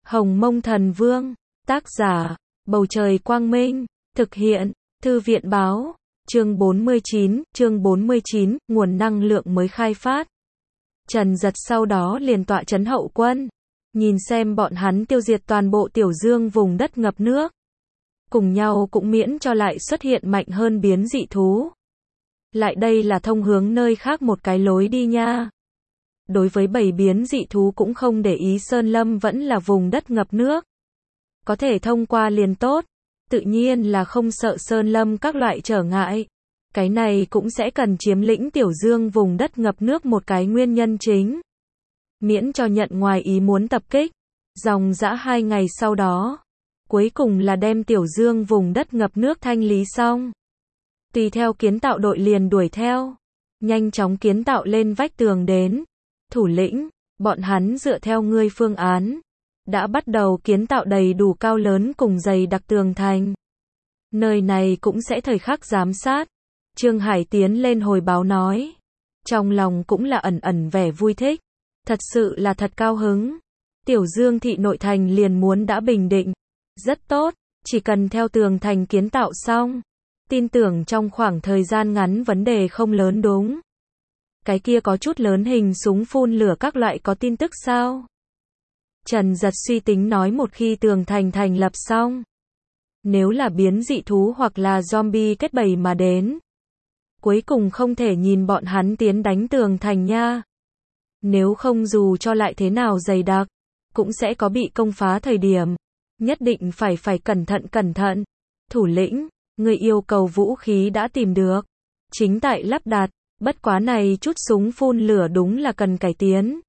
Hồng Mông Thần Vương, tác giả, Bầu Trời Quang Minh, thực hiện, Thư viện Báo, chương 49, nguồn năng lượng mới khai phát. Trần Dật sau đó liền tọa trấn hậu quân, nhìn xem bọn hắn tiêu diệt toàn bộ Tiểu Dương vùng đất ngập nước. Cùng nhau cũng miễn cho lại xuất hiện mạnh hơn biến dị thú. Lại đây là thông hướng nơi khác một cái lối đi nha. Đối với bầy biến dị thú cũng không để ý Sơn Lâm vẫn là vùng đất ngập nước. Có thể thông qua liền tốt, tự nhiên là không sợ Sơn Lâm các loại trở ngại. Cái này cũng sẽ cần chiếm lĩnh Tiểu Dương vùng đất ngập nước một cái nguyên nhân chính. Miễn cho nhận ngoài ý muốn tập kích. Dòng dã 2 ngày sau đó, cuối cùng là đem Tiểu Dương vùng đất ngập nước thanh lý xong. Tùy theo kiến tạo đội liền đuổi theo, nhanh chóng kiến tạo lên vách tường đến. Thủ lĩnh, bọn hắn dựa theo ngươi phương án, đã bắt đầu kiến tạo đầy đủ cao lớn cùng dày đặc tường thành. Nơi này cũng sẽ thời khắc giám sát. Trương Hải tiến lên hồi báo nói. Trong lòng cũng là ẩn ẩn vẻ vui thích. Thật sự là thật cao hứng. Tiểu Dương thị nội thành liền muốn đã bình định. Rất tốt, chỉ cần theo tường thành kiến tạo xong. Tin tưởng trong khoảng thời gian ngắn vấn đề không lớn đúng. Cái kia có chút lớn hình súng phun lửa các loại có tin tức sao? Trần Dật suy tính nói một khi tường thành thành lập xong. Nếu là biến dị thú hoặc là zombie kết bầy mà đến. Cuối cùng không thể nhìn bọn hắn tiến đánh tường thành nha. Nếu không dù cho lại thế nào dày đặc, cũng sẽ có bị công phá thời điểm. Nhất định phải cẩn thận. Thủ lĩnh, người yêu cầu vũ khí đã tìm được. Chính tại lắp đặt, bất quá này chút súng phun lửa đúng là cần cải tiến.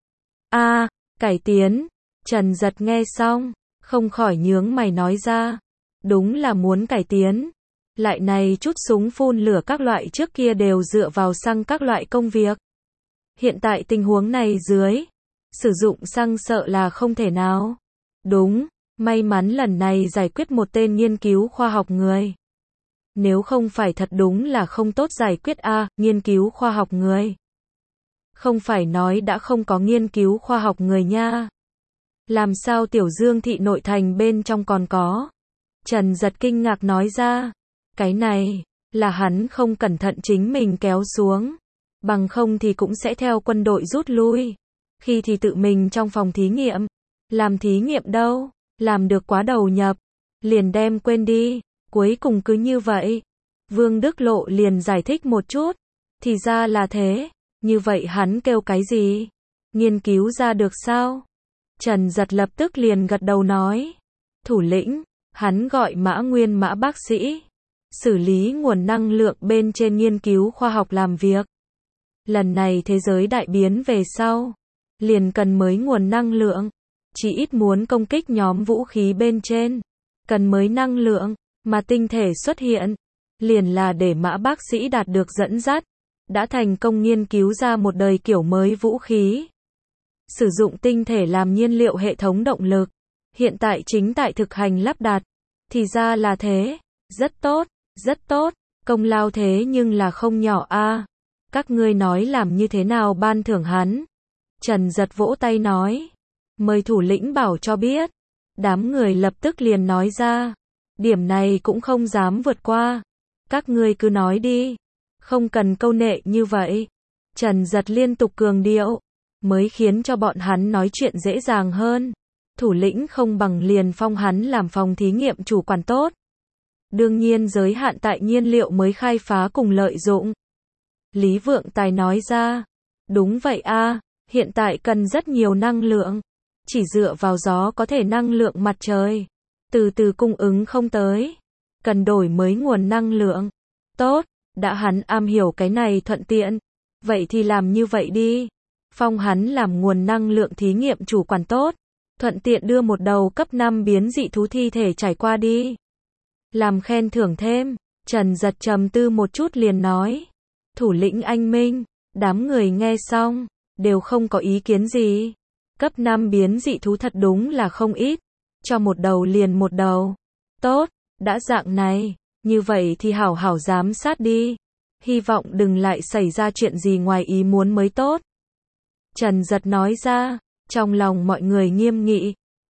Cải tiến. Trần Dật nghe xong, không khỏi nhướng mày nói ra. Đúng là muốn cải tiến. Lại này chút súng phun lửa các loại trước kia đều dựa vào xăng các loại công việc. Hiện tại tình huống này dưới, sử dụng xăng sợ là không thể nào. Đúng, may mắn lần này giải quyết một tên nghiên cứu khoa học người. Nếu không phải thật đúng là không tốt giải quyết nghiên cứu khoa học người. Không phải nói đã không có nghiên cứu khoa học người nha. Làm sao Tiểu Dương thị nội thành bên trong còn có? Trần Dật kinh ngạc nói ra. Cái này, là hắn không cẩn thận chính mình kéo xuống. Bằng không thì cũng sẽ theo quân đội rút lui. Khi thì tự mình trong phòng thí nghiệm. Làm thí nghiệm đâu, làm được quá đầu nhập. Liền đem quên đi. Cuối cùng cứ như vậy. Vương Đức Lộ liền giải thích một chút. Thì ra là thế. Như vậy hắn kêu cái gì? Nghiên cứu ra được sao? Trần Dật lập tức liền gật đầu nói. Thủ lĩnh, hắn gọi Mã Nguyên Mã bác sĩ. Xử lý nguồn năng lượng bên trên nghiên cứu khoa học làm việc. Lần này thế giới đại biến về sau. Liền cần mới nguồn năng lượng. Chỉ ít muốn công kích nhóm vũ khí bên trên. Cần mới năng lượng. Mà tinh thể xuất hiện, liền là để Mã bác sĩ đạt được dẫn dắt, đã thành công nghiên cứu ra một đời kiểu mới vũ khí. Sử dụng tinh thể làm nhiên liệu hệ thống động lực, hiện tại chính tại thực hành lắp đặt. Thì ra là thế, rất tốt, công lao thế nhưng là không nhỏ Các ngươi nói làm như thế nào ban thưởng hắn? Trần Dật vỗ tay nói, mời thủ lĩnh bảo cho biết. Đám người lập tức liền nói ra. Điểm này cũng không dám vượt qua. Các ngươi cứ nói đi. Không cần câu nệ như vậy. Trần Dật liên tục cường điệu. Mới khiến cho bọn hắn nói chuyện dễ dàng hơn. Thủ lĩnh không bằng liền phong hắn làm phòng thí nghiệm chủ quản tốt. Đương nhiên giới hạn tại nhiên liệu mới khai phá cùng lợi dụng. Lý Vượng Tài nói ra. Đúng vậy hiện tại cần rất nhiều năng lượng. Chỉ dựa vào gió có thể năng lượng mặt trời. Từ từ cung ứng không tới. Cần đổi mới nguồn năng lượng. Tốt, đã hắn am hiểu cái này thuận tiện. Vậy thì làm như vậy đi. Phong hắn làm nguồn năng lượng thí nghiệm chủ quản tốt. Thuận tiện đưa một đầu cấp 5 biến dị thú thi thể trải qua đi. Làm khen thưởng thêm. Trần Dật trầm tư một chút liền nói. Thủ lĩnh anh minh. Đám người nghe xong. Đều không có ý kiến gì. Cấp 5 biến dị thú thật đúng là không ít. Cho một đầu liền một đầu. Tốt, đã dạng này, như vậy thì hảo hảo giám sát đi. Hy vọng đừng lại xảy ra chuyện gì ngoài ý muốn mới tốt. Trần Dật nói ra, trong lòng mọi người nghiêm nghị.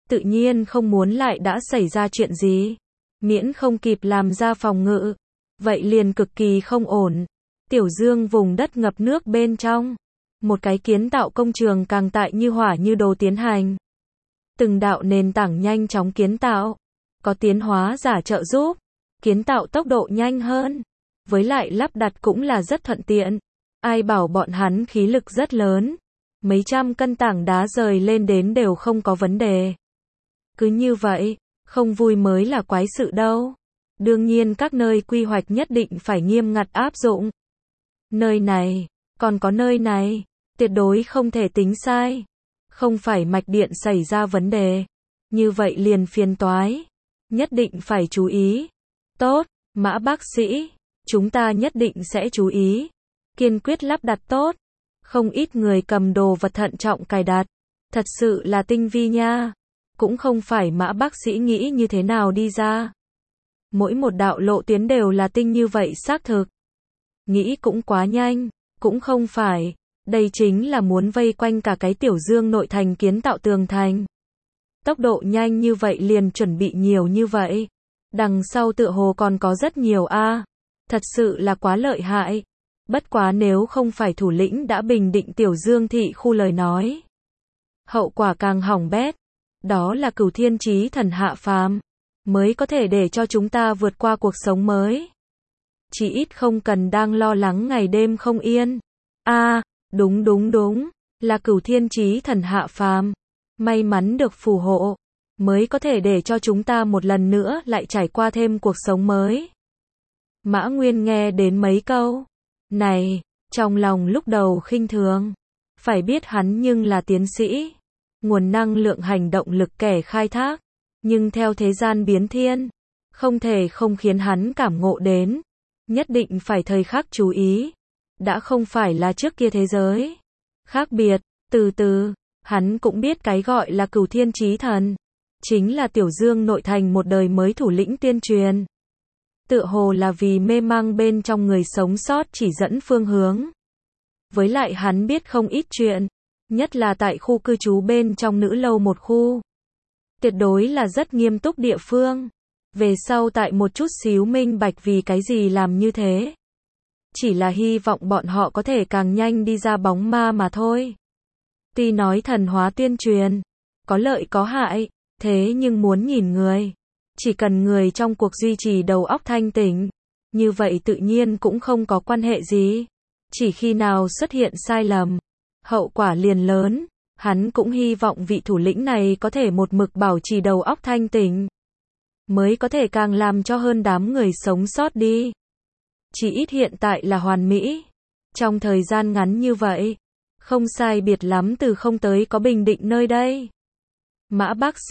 tự nhiên không muốn lại đã xảy ra chuyện gì. Miễn không kịp làm ra phòng ngự, vậy liền cực kỳ không ổn. Tiểu Dương vùng đất ngập nước bên trong, một cái kiến tạo công trường càng tại như hỏa như đồ tiến hành. Từng đạo nền tảng nhanh chóng kiến tạo, có tiến hóa giả trợ giúp, kiến tạo tốc độ nhanh hơn, với lại lắp đặt cũng là rất thuận tiện. Ai bảo bọn hắn khí lực rất lớn, mấy trăm cân tảng đá rời lên đến đều không có vấn đề. Cứ như vậy, không vui mới là quái sự đâu. Đương nhiên các nơi quy hoạch nhất định phải nghiêm ngặt áp dụng. Nơi này, còn có nơi này, tuyệt đối không thể tính sai. Không phải mạch điện xảy ra vấn đề, như vậy liền phiền toái. Nhất định phải chú ý. Tốt, Mã bác sĩ, chúng ta nhất định sẽ chú ý. Kiên quyết lắp đặt tốt. Không ít người cầm đồ vật thận trọng cài đặt. Thật sự là tinh vi nha. Cũng không phải Mã bác sĩ nghĩ như thế nào đi ra. Mỗi một đạo lộ tuyến đều là tinh như vậy xác thực. Nghĩ cũng quá nhanh, cũng không phải. Đây chính là muốn vây quanh cả cái Tiểu Dương nội thành kiến tạo tường thành. Tốc độ nhanh như vậy liền chuẩn bị nhiều như vậy. Đằng sau tựa hồ còn có rất nhiều thật sự là quá lợi hại. Bất quá nếu không phải thủ lĩnh đã bình định Tiểu Dương thị khu lời nói, hậu quả càng hỏng bét. Đó là Cửu Thiên Chí Thần hạ phàm, mới có thể để cho chúng ta vượt qua cuộc sống mới. Chỉ ít không cần đang lo lắng ngày đêm không yên. Đúng, là Cửu Thiên Chí Thần hạ phàm, may mắn được phù hộ, mới có thể để cho chúng ta một lần nữa lại trải qua thêm cuộc sống mới. Mã Nguyên nghe đến mấy câu này, trong lòng lúc đầu khinh thường, phải biết hắn nhưng là tiến sĩ, nguồn năng lượng hành động lực kẻ khai thác, nhưng theo thế gian biến thiên, không thể không khiến hắn cảm ngộ đến, nhất định phải thời khắc chú ý, đã không phải là trước kia thế giới khác biệt. Từ từ, hắn cũng biết cái gọi là Cửu Thiên Chí Thần, chính là Tiểu Dương nội thành một đời mới thủ lĩnh tiên truyền. Tựa hồ là vì mê mang bên trong người sống sót chỉ dẫn phương hướng. Với lại hắn biết không ít chuyện, nhất là tại khu cư trú bên trong nữ lâu một khu. Tuyệt đối là rất nghiêm túc địa phương. Về sau tại một chút xíu minh bạch vì cái gì làm như thế. Chỉ là hy vọng bọn họ có thể càng nhanh đi ra bóng ma mà thôi. Tuy nói thần hóa tuyên truyền, có lợi có hại, thế nhưng muốn nhìn người. Chỉ cần người trong cuộc duy trì đầu óc thanh tỉnh, như vậy tự nhiên cũng không có quan hệ gì. Chỉ khi nào xuất hiện sai lầm, hậu quả liền lớn. Hắn cũng hy vọng vị thủ lĩnh này có thể một mực bảo trì đầu óc thanh tỉnh, mới có thể càng làm cho hơn đám người sống sót đi. Chỉ ít hiện tại là hoàn mỹ. Trong thời gian ngắn như vậy, không sai biệt lắm từ không tới có bình định nơi đây. Mã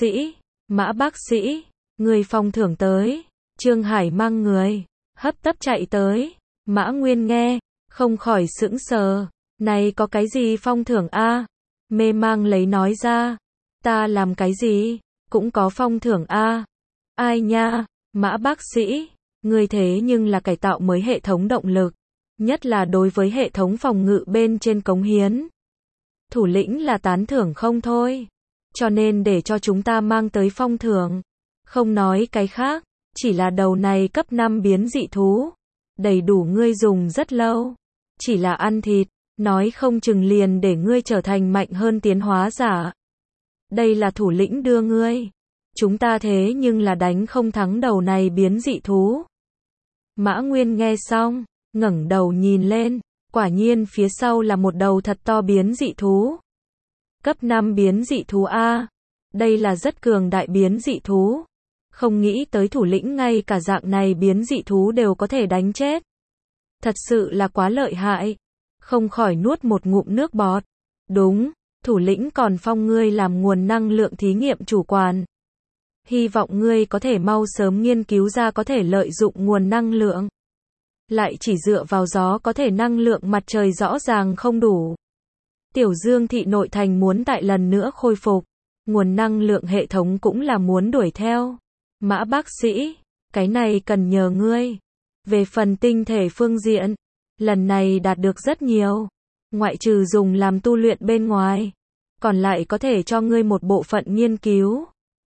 bác sĩ, người phong thưởng tới. Trương Hải mang người, hấp tấp chạy tới. Mã Nguyên nghe, không khỏi sững sờ. Này có cái gì phong thưởng Mê mang lấy nói ra. Ta làm cái gì, cũng có phong thưởng Ai nha, Mã bác sĩ, người thế nhưng là cải tạo mới hệ thống động lực. Nhất là đối với hệ thống phòng ngự bên trên cống hiến. Thủ lĩnh là tán thưởng không thôi. Cho nên để cho chúng ta mang tới phong thưởng. Không nói cái khác, chỉ là đầu này cấp 5 biến dị thú. Đầy đủ ngươi dùng rất lâu. Chỉ là ăn thịt, nói không chừng liền để ngươi trở thành mạnh hơn tiến hóa giả. Đây là thủ lĩnh đưa ngươi. Chúng ta thế nhưng là đánh không thắng đầu này biến dị thú. Mã Nguyên nghe xong, ngẩng đầu nhìn lên, quả nhiên phía sau là một đầu thật to biến dị thú. Cấp 5 biến dị thú đây là rất cường đại biến dị thú. Không nghĩ tới thủ lĩnh ngay cả dạng này biến dị thú đều có thể đánh chết. Thật sự là quá lợi hại. Không khỏi nuốt một ngụm nước bọt. Đúng, thủ lĩnh còn phong ngươi làm nguồn năng lượng thí nghiệm chủ quản. Hy vọng ngươi có thể mau sớm nghiên cứu ra có thể lợi dụng nguồn năng lượng. Lại chỉ dựa vào gió có thể năng lượng mặt trời rõ ràng không đủ. Tiểu Dương thị nội thành muốn tại lần nữa khôi phục. Nguồn năng lượng hệ thống cũng là muốn đuổi theo. Mã bác sĩ, cái này cần nhờ ngươi. Về phần tinh thể phương diện, lần này đạt được rất nhiều. Ngoại trừ dùng làm tu luyện bên ngoài, còn lại có thể cho ngươi một bộ phận nghiên cứu.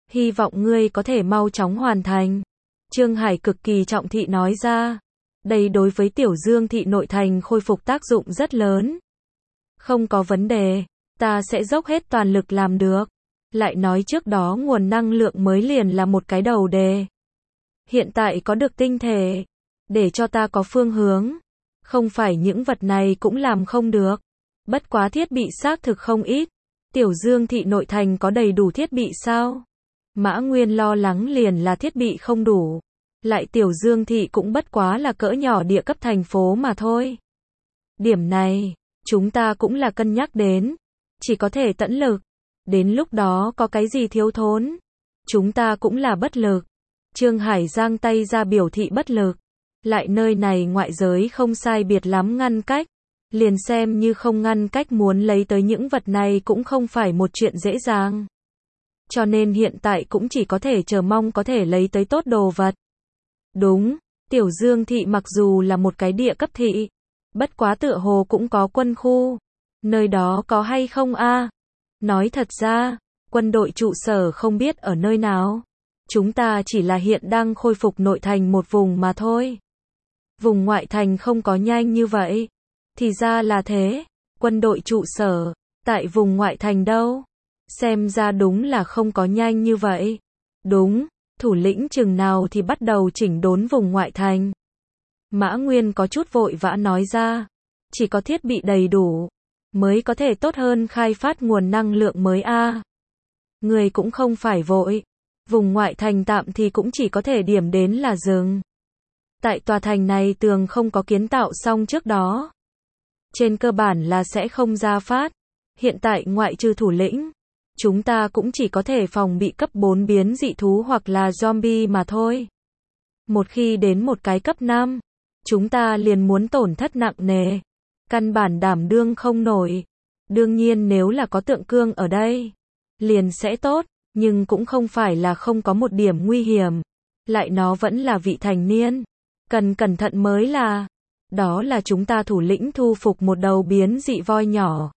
Hy vọng ngươi có thể mau chóng hoàn thành. Trương Hải cực kỳ trọng thị nói ra. Đây đối với Tiểu Dương thị nội thành khôi phục tác dụng rất lớn. Không có vấn đề, ta sẽ dốc hết toàn lực làm được. Lại nói trước đó nguồn năng lượng mới liền là một cái đầu đề. Hiện tại có được tinh thể, để cho ta có phương hướng. Không phải những vật này cũng làm không được. Bất quá thiết bị xác thực không ít. Tiểu Dương thị nội thành có đầy đủ thiết bị sao? Mã Nguyên lo lắng liền là thiết bị không đủ. Lại Tiểu Dương thị cũng bất quá là cỡ nhỏ địa cấp thành phố mà thôi. Điểm này, chúng ta cũng là cân nhắc đến. Chỉ có thể tận lực. Đến lúc đó có cái gì thiếu thốn, chúng ta cũng là bất lực. Trương Hải giang tay ra biểu thị bất lực. Lại nơi này ngoại giới không sai biệt lắm ngăn cách. Liền xem như không ngăn cách muốn lấy tới những vật này cũng không phải một chuyện dễ dàng. Cho nên hiện tại cũng chỉ có thể chờ mong có thể lấy tới tốt đồ vật. Đúng, Tiểu Dương thị mặc dù là một cái địa cấp thị, bất quá tựa hồ cũng có quân khu. Nơi đó có hay không a? Nói thật ra, quân đội trụ sở không biết ở nơi nào. Chúng ta chỉ là hiện đang khôi phục nội thành một vùng mà thôi. Vùng ngoại thành không có nhanh như vậy. Thì ra là thế, quân đội trụ sở, tại vùng ngoại thành đâu? Xem ra đúng là không có nhanh như vậy. Đúng, thủ lĩnh chừng nào thì bắt đầu chỉnh đốn vùng ngoại thành. Mã Nguyên có chút vội vã nói ra, chỉ có thiết bị đầy đủ, mới có thể tốt hơn khai phát nguồn năng lượng mới a. Người cũng không phải vội, vùng ngoại thành tạm thì cũng chỉ có thể điểm đến là dừng. Tại tòa thành này tường không có kiến tạo xong trước đó. Trên cơ bản là sẽ không ra phát. Hiện tại ngoại trừ thủ lĩnh, chúng ta cũng chỉ có thể phòng bị cấp 4 biến dị thú hoặc là zombie mà thôi. Một khi đến một cái cấp 5, chúng ta liền muốn tổn thất nặng nề. Căn bản đảm đương không nổi. Đương nhiên nếu là có tượng cương ở đây, liền sẽ tốt, nhưng cũng không phải là không có một điểm nguy hiểm. Lại nó vẫn là vị thành niên. Cần cẩn thận mới là. Đó là chúng ta thủ lĩnh thu phục một đầu biến dị voi nhỏ.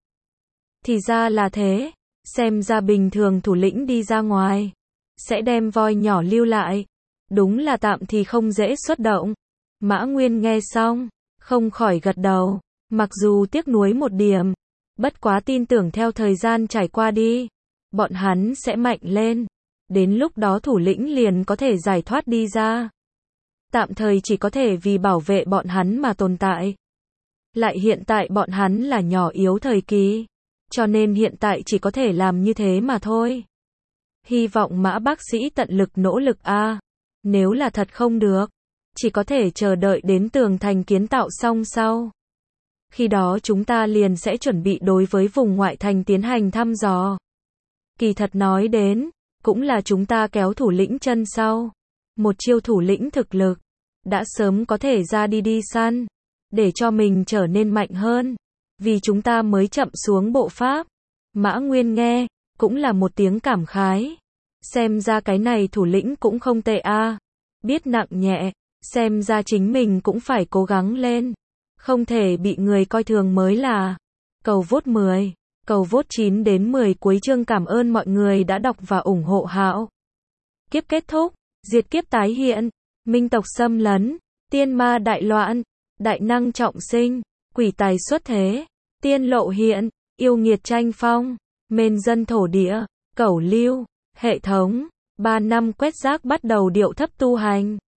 Thì ra là thế. Xem ra bình thường thủ lĩnh đi ra ngoài, sẽ đem voi nhỏ lưu lại. Đúng là tạm thì không dễ xuất động. Mã Nguyên nghe xong, không khỏi gật đầu. Mặc dù tiếc nuối một điểm, bất quá tin tưởng theo thời gian trải qua đi, bọn hắn sẽ mạnh lên. Đến lúc đó thủ lĩnh liền có thể giải thoát đi ra. Tạm thời chỉ có thể vì bảo vệ bọn hắn mà tồn tại. Lại hiện tại bọn hắn là nhỏ yếu thời kỳ, cho nên hiện tại chỉ có thể làm như thế mà thôi. Hy vọng Mã bác sĩ tận lực nỗ lực a. Nếu là thật không được, chỉ có thể chờ đợi đến tường thành kiến tạo xong sau. Khi đó chúng ta liền sẽ chuẩn bị đối với vùng ngoại thành tiến hành thăm dò. Kỳ thật nói đến, cũng là chúng ta kéo thủ lĩnh chân sau. Một chiêu thủ lĩnh thực lực, đã sớm có thể ra đi săn, để cho mình trở nên mạnh hơn. Vì chúng ta mới chậm xuống bộ pháp. Mã Nguyên nghe, cũng là một tiếng cảm khái. Xem ra cái này thủ lĩnh cũng không tệ a. Biết nặng nhẹ, xem ra chính mình cũng phải cố gắng lên. Không thể bị người coi thường mới là. Cầu vote 10, cầu vote 9 đến 10 cuối chương. Cảm ơn mọi người đã đọc và ủng hộ Hạo. Kiếp kết thúc, diệt kiếp tái hiện, minh tộc xâm lấn, tiên ma đại loạn, đại năng trọng sinh, quỷ tài xuất thế, tiên lộ hiện, yêu nghiệt tranh phong, mên dân thổ địa, cẩu lưu, hệ thống, 3 năm quét rác bắt đầu điệu thấp tu hành.